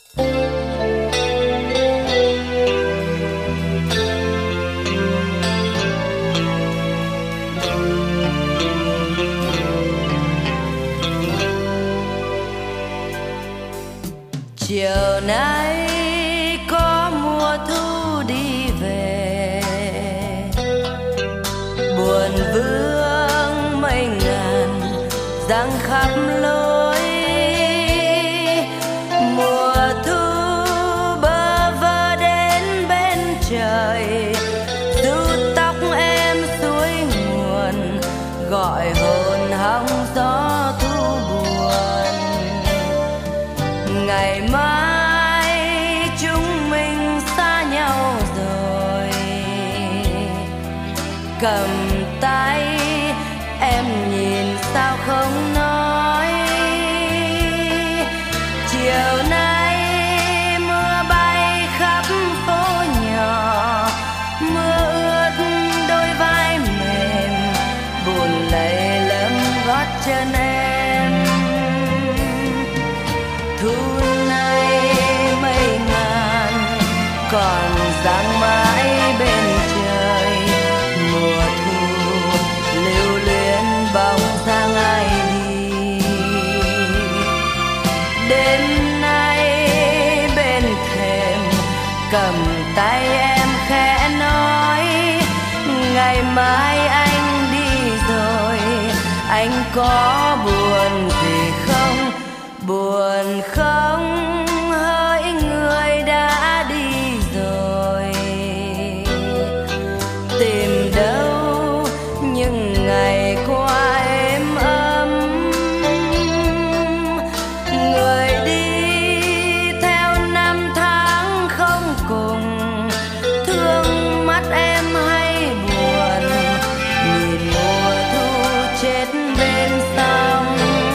Chiều nay có mùa thu đi về, buồn vương mây ngàn giăng khắp lối. Mùa thu bơ vơ đến bên trời, du tóc em suối nguồn, gọi hồn hong gió thu buồn. Ngày mai chúng mình xa nhau rồi, cầm tay em nhìn sao không nói. Chiều nay mưa bay khắp phố nhỏ, mưa ướt đôi vai mềm, buồn lầy lấm gót chân em. Thu nay mây ngàn còn giăng mãi bên trời, mùa thu lưu luyến bóng dáng ai đi. Đêm nay bên thềm cầm tay em khẽ nói, ngày mai anh đi rồi, anh có buồn gì không? Buồn không hỡi người đã đi rồi, tìm đâu những ngày qua êm ấm. Người đi theo năm tháng không cùng, thương mắt em hay buồn, nhìn mùa thu chết bên sông.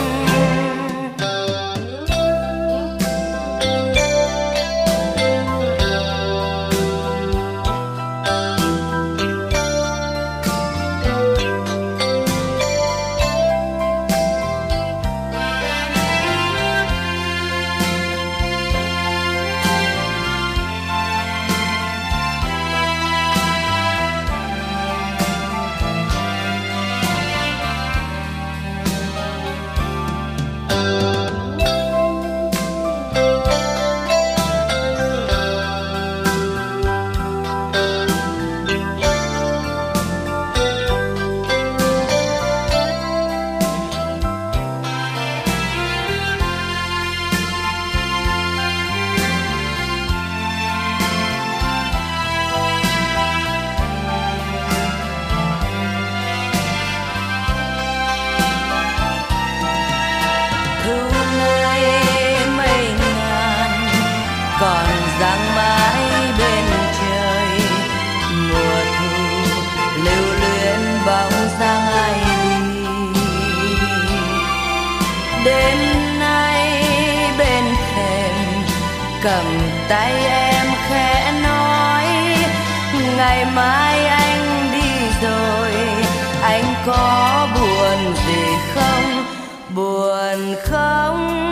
Còn giăng mãi bên trời, mùa thu lưu luyến bóng dáng ai đi. Đêm nay bên thềm cầm tay em khẽ nói, ngày mai anh đi rồi, anh có buồn gì không? Buồn không